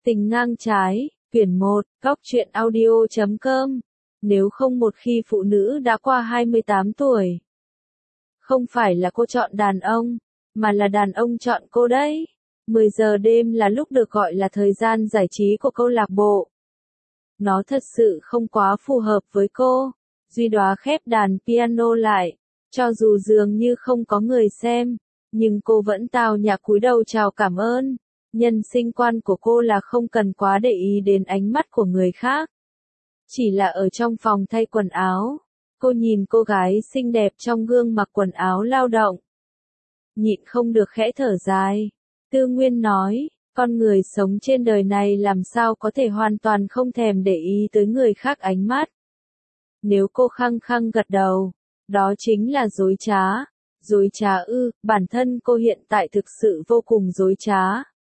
Tình ngang trái, quyển 1, góc truyện audio.com. Nếu không một khi phụ nữ đã qua 28 tuổi, không phải là cô chọn đàn ông, mà là đàn ông chọn cô đấy. 10 giờ đêm là lúc được gọi là thời gian giải trí của câu lạc bộ. Nó thật sự không quá phù hợp với cô. Duy Đóa khép đàn piano lại, cho dù dường như không có người xem, nhưng cô vẫn tao nhã cúi đầu chào cảm ơn. Nhân sinh quan của cô là không cần quá để ý đến ánh mắt của người khác. Chỉ là ở trong phòng thay quần áo, cô nhìn cô gái xinh đẹp trong gương mặc quần áo lao động. Nhịn không được khẽ thở dài. Tư Nguyên nói, con người sống trên đời này làm sao có thể hoàn toàn không thèm để ý tới người khác ánh mắt. Nếu cô khăng khăng gật đầu, đó chính là dối trá. Dối trá ư, bản thân cô hiện tại thực sự vô cùng dối trá.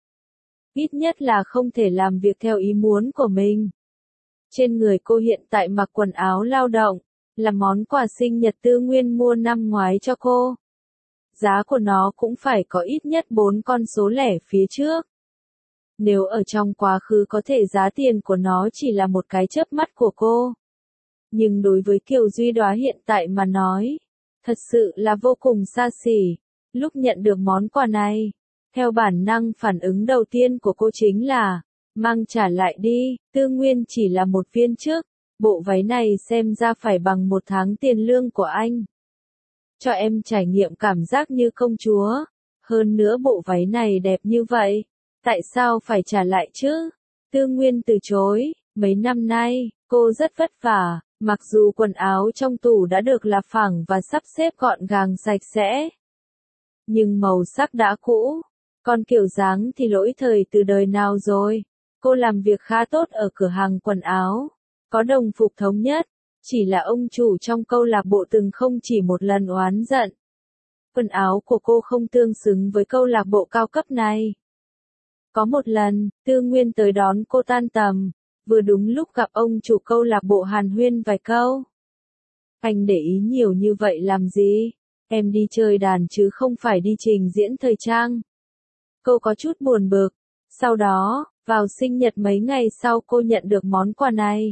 Ít nhất là không thể làm việc theo ý muốn của mình. Trên người cô hiện tại mặc quần áo lao động, là món quà sinh nhật Tư Nguyên mua năm ngoái cho cô. Giá của nó cũng phải có ít nhất 4 con số lẻ phía trước. Nếu ở trong quá khứ có thể giá tiền của nó chỉ là một cái chớp mắt của cô. Nhưng đối với Kiều Duy Đóa hiện tại mà nói, thật sự là vô cùng xa xỉ. Lúc nhận được món quà này, theo bản năng phản ứng đầu tiên của cô chính là, mang trả lại đi. Tư Nguyên chỉ là một viên chức, bộ váy này xem ra phải bằng 1 tháng tiền lương của anh. Cho em trải nghiệm cảm giác như công chúa, hơn nữa bộ váy này đẹp như vậy, tại sao phải trả lại chứ? Tư Nguyên từ chối, mấy năm nay, cô rất vất vả, mặc dù quần áo trong tủ đã được lạp phẳng và sắp xếp gọn gàng sạch sẽ, nhưng màu sắc đã cũ. Còn kiểu dáng thì lỗi thời từ đời nào rồi. Cô làm việc khá tốt ở cửa hàng quần áo, có đồng phục thống nhất, chỉ là ông chủ trong câu lạc bộ từng không chỉ một lần oán giận. Quần áo của cô không tương xứng với câu lạc bộ cao cấp này. Có một lần, Tư Nguyên tới đón cô tan tầm, vừa đúng lúc gặp ông chủ câu lạc bộ hàn huyên vài câu. Anh để ý nhiều như vậy làm gì? Em đi chơi đàn chứ không phải đi trình diễn thời trang. Cô có chút buồn bực. Sau đó, vào sinh nhật mấy ngày sau cô nhận được món quà này.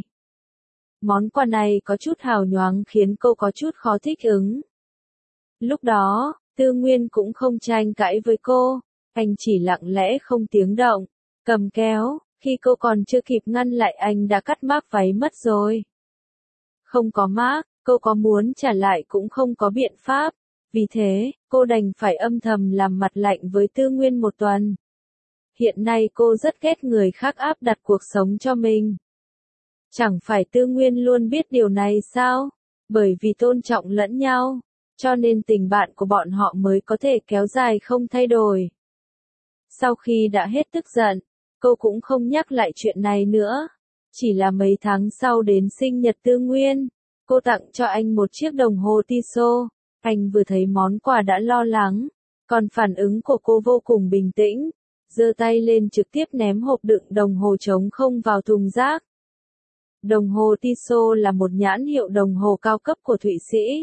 Món quà này có chút hào nhoáng khiến cô có chút khó thích ứng. Lúc đó, Tư Nguyên cũng không tranh cãi với cô, anh chỉ lặng lẽ không tiếng động, cầm kéo, khi cô còn chưa kịp ngăn lại anh đã cắt mác váy mất rồi. Không có mác, cô có muốn trả lại cũng không có biện pháp. Vì thế, cô đành phải âm thầm làm mặt lạnh với Tư Nguyên một tuần. Hiện nay cô rất ghét người khác áp đặt cuộc sống cho mình. Chẳng phải Tư Nguyên luôn biết điều này sao? Bởi vì tôn trọng lẫn nhau, cho nên tình bạn của bọn họ mới có thể kéo dài không thay đổi. Sau khi đã hết tức giận, cô cũng không nhắc lại chuyện này nữa. Chỉ là mấy tháng sau đến sinh nhật Tư Nguyên, cô tặng cho anh một chiếc đồng hồ Tissot. Anh vừa thấy món quà đã lo lắng, còn phản ứng của cô vô cùng bình tĩnh, giơ tay lên trực tiếp ném hộp đựng đồng hồ trống không vào thùng rác. Đồng hồ Tissot là một nhãn hiệu đồng hồ cao cấp của Thụy Sĩ.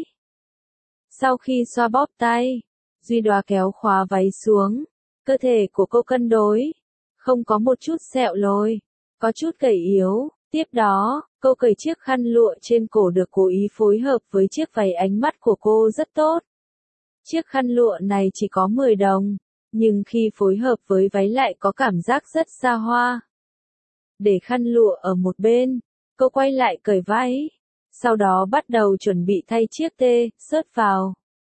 Sau khi xoa bóp tay, Duy Đóa kéo khóa váy xuống, cơ thể của cô cân đối, không có một chút sẹo lồi, có chút gầy yếu. Tiếp đó, cô cởi chiếc khăn lụa trên cổ được cố ý phối hợp với chiếc váy, ánh mắt của cô rất tốt. Chiếc khăn lụa này chỉ có 10 đồng, nhưng khi phối hợp với váy lại có cảm giác rất xa hoa. Để khăn lụa ở một bên, cô quay lại cởi váy, sau đó bắt đầu chuẩn bị thay chiếc T-shirt vào.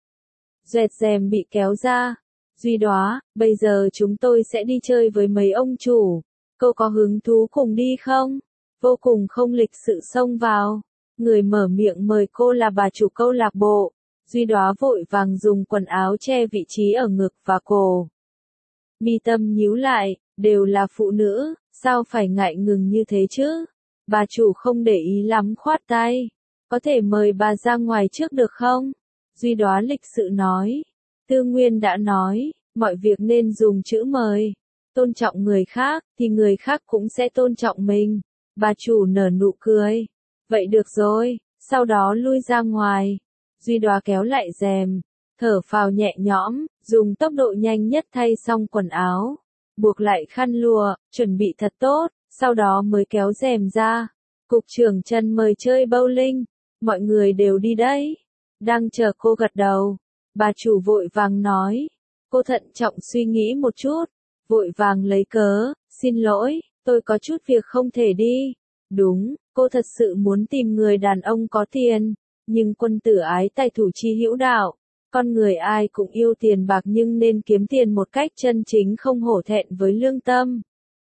Dẹt rèm bị kéo ra. Duy Đóa, bây giờ chúng tôi sẽ đi chơi với mấy ông chủ. Cô có hứng thú cùng đi không? Vô cùng không lịch sự xông vào. Người mở miệng mời cô là bà chủ câu lạc bộ. Duy Đóa vội vàng dùng quần áo che vị trí ở ngực và cổ. Mi tâm nhíu lại, đều là phụ nữ, sao phải ngại ngùng như thế chứ? Bà chủ không để ý lắm khoát tay. Có thể mời bà ra ngoài trước được không? Duy Đóa lịch sự nói. Tư Nguyên đã nói, mọi việc nên dùng chữ mời. Tôn trọng người khác, thì người khác cũng sẽ tôn trọng mình. Bà chủ nở nụ cười. Vậy được rồi, sau đó lui ra ngoài. Duy Đóa kéo lại rèm, thở phào nhẹ nhõm, dùng tốc độ nhanh nhất thay xong quần áo. buộc lại khăn lụa, chuẩn bị thật tốt, sau đó mới kéo rèm ra. Cục trưởng Trần mời chơi bowling, mọi người đều đi đấy. Đang chờ cô gật đầu, bà chủ vội vàng nói. Cô thận trọng suy nghĩ một chút, vội vàng lấy cớ, xin lỗi, tôi có chút việc không thể đi. Đúng, cô thật sự muốn tìm người đàn ông có tiền, nhưng quân tử ái tài thủ chi hữu đạo. Con người ai cũng yêu tiền bạc nhưng nên kiếm tiền một cách chân chính không hổ thẹn với lương tâm.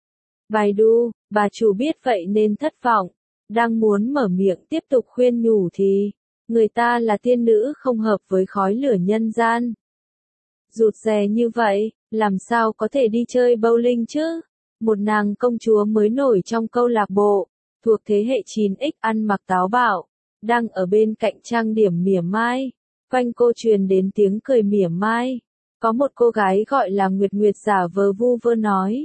Baidu, bà chủ biết vậy nên thất vọng, đang muốn mở miệng tiếp tục khuyên nhủ thì, người ta là tiên nữ không hợp với khói lửa nhân gian. Rụt rè như vậy, làm sao có thể đi chơi bowling chứ? Một nàng công chúa mới nổi trong câu lạc bộ, thuộc thế hệ 9X ăn mặc táo bạo, đang ở bên cạnh trang điểm mỉa mai. Quanh cô truyền đến tiếng cười mỉa mai. Có một cô gái gọi là Nguyệt Nguyệt giả vờ vu vơ nói.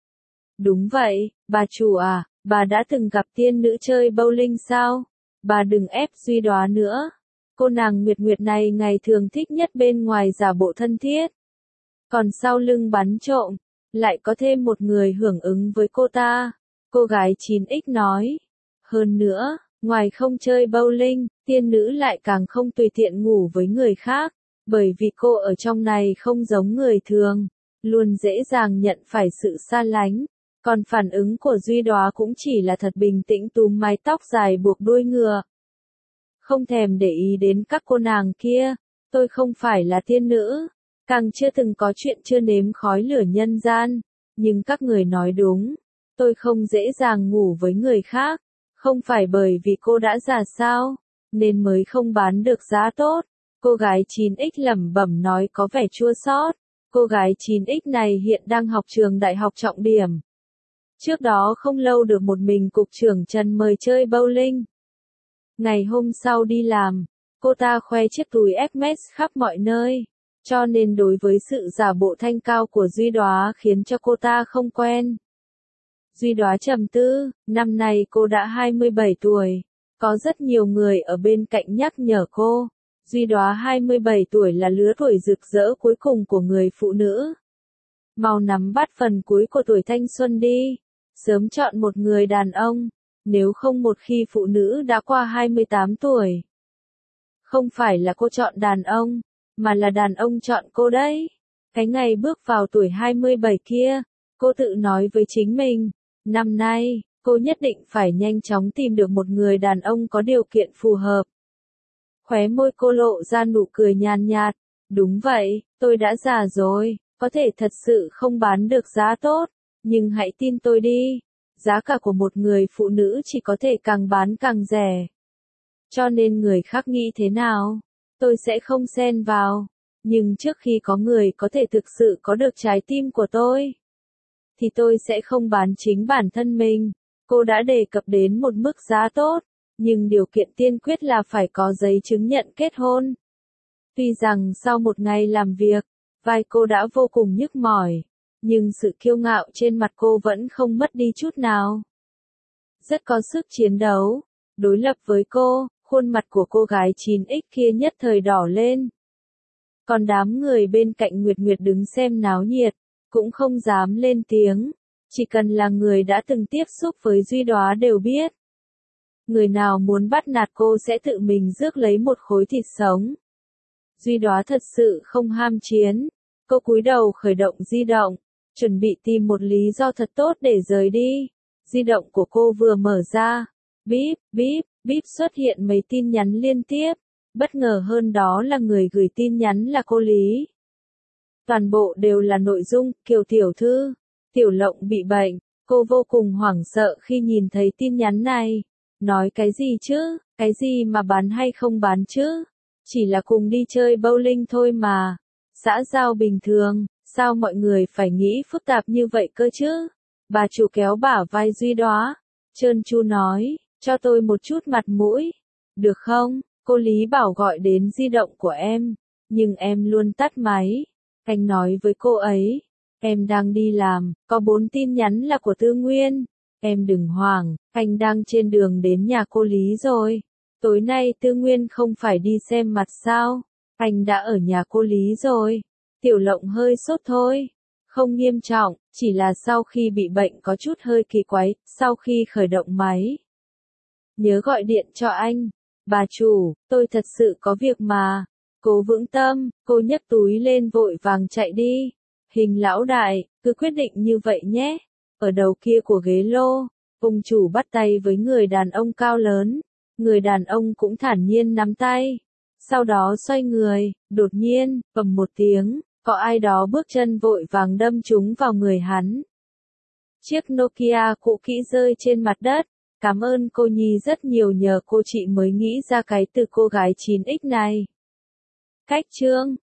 Đúng vậy, bà chủ à, bà đã từng gặp tiên nữ chơi bowling sao? Bà đừng ép Duy Đóa nữa. Cô nàng Nguyệt Nguyệt này ngày thường thích nhất bên ngoài giả bộ thân thiết. Còn sau lưng bắn trộm, lại có thêm một người hưởng ứng với cô ta. Cô gái 9X nói. Hơn nữa, ngoài không chơi bowling, tiên nữ lại càng không tùy tiện ngủ với người khác, bởi vì cô ở trong này không giống người thường, luôn dễ dàng nhận phải sự xa lánh. Còn phản ứng của Duy Đóa cũng chỉ là thật bình tĩnh túm mái tóc dài buộc đuôi ngựa. Không thèm để ý đến các cô nàng kia, tôi không phải là tiên nữ, càng chưa từng có chuyện chưa nếm khói lửa nhân gian, nhưng các người nói đúng, tôi không dễ dàng ngủ với người khác. Không phải bởi vì cô đã già sao, nên mới không bán được giá tốt. Cô gái 9X lẩm bẩm nói có vẻ chua xót. Cô gái 9X này hiện đang học trường đại học trọng điểm. Trước đó không lâu được một mình cục trưởng Trần mời chơi bowling. Ngày hôm sau đi làm, cô ta khoe chiếc túi Hermes khắp mọi nơi. Cho nên đối với sự giả bộ thanh cao của Duy Đóa khiến cho cô ta không quen. Duy Đóa trầm tư, năm nay cô đã 27 tuổi. Có rất nhiều người ở bên cạnh nhắc nhở cô. Duy Đóa 27 tuổi là lứa tuổi rực rỡ cuối cùng của người phụ nữ. Mau nắm bắt phần cuối của tuổi thanh xuân đi. Sớm chọn một người đàn ông. Nếu không một khi phụ nữ đã qua 28 tuổi. Không phải là cô chọn đàn ông, mà là đàn ông chọn cô đấy. Cái ngày bước vào tuổi 27 kia, cô tự nói với chính mình. Năm nay, cô nhất định phải nhanh chóng tìm được một người đàn ông có điều kiện phù hợp. Khóe môi cô lộ ra nụ cười nhàn nhạt. Đúng vậy, tôi đã già rồi, có thể thật sự không bán được giá tốt, nhưng hãy tin tôi đi, giá cả của một người phụ nữ chỉ có thể càng bán càng rẻ. Cho nên người khác nghĩ thế nào, tôi sẽ không xen vào, nhưng trước khi có người có thể thực sự có được trái tim của tôi, thì tôi sẽ không bán chính bản thân mình. Cô đã đề cập đến một mức giá tốt, nhưng điều kiện tiên quyết là phải có giấy chứng nhận kết hôn. Tuy rằng sau một ngày làm việc, vai cô đã vô cùng nhức mỏi, nhưng sự kiêu ngạo trên mặt cô vẫn không mất đi chút nào. Rất có sức chiến đấu. Đối lập với cô, khuôn mặt của cô gái 9X kia nhất thời đỏ lên. Còn đám người bên cạnh Nguyệt Nguyệt đứng xem náo nhiệt, cũng không dám lên tiếng. Chỉ cần là người đã từng tiếp xúc với Duy Đóa đều biết. Người nào muốn bắt nạt cô sẽ tự mình rước lấy một khối thịt sống. Duy Đóa thật sự không ham chiến. Cô cúi đầu khởi động di động, chuẩn bị tìm một lý do thật tốt để rời đi. Di động của cô vừa mở ra. Bíp, bíp, bíp xuất hiện mấy tin nhắn liên tiếp. Bất ngờ hơn đó là người gửi tin nhắn là cô Lý. Toàn bộ đều là nội dung, Kiều tiểu thư, Tiểu Lộng bị bệnh. Cô vô cùng hoảng sợ khi nhìn thấy tin nhắn này. Nói cái gì chứ, cái gì mà bán hay không bán chứ? Chỉ là cùng đi chơi bowling thôi mà. Xã giao bình thường, sao mọi người phải nghĩ phức tạp như vậy cơ chứ? Bà chủ kéo bả vai Duy Đóa, trơn tru nói, cho tôi một chút mặt mũi. Được không? Cô Lý bảo gọi đến di động của em, nhưng em luôn tắt máy. Anh nói với cô ấy, em đang đi làm, có 4 tin nhắn là của Tư Nguyên. Em đừng hoảng, anh đang trên đường đến nhà cô Lý rồi. Tối nay Tư Nguyên không phải đi xem mặt sao? Anh đã ở nhà cô Lý rồi. Tiểu Lộng hơi sốt thôi. Không nghiêm trọng, chỉ là sau khi bị bệnh có chút hơi kỳ quái, sau khi khởi động máy. Nhớ gọi điện cho anh. Bà chủ, tôi thật sự có việc mà. Cố vững tâm, cô nhấc túi lên vội vàng chạy đi. Hình lão đại, cứ quyết định như vậy nhé. Ở đầu kia của ghế lô, ông chủ bắt tay với người đàn ông cao lớn. Người đàn ông cũng thản nhiên nắm tay. Sau đó xoay người, đột nhiên, bầm một tiếng, có ai đó bước chân vội vàng đâm trúng vào người hắn. Chiếc Nokia cũ kỹ rơi trên mặt đất. Cảm ơn cô Nhi rất nhiều, nhờ cô chị mới nghĩ ra cái từ cô gái 9X này. Cách chương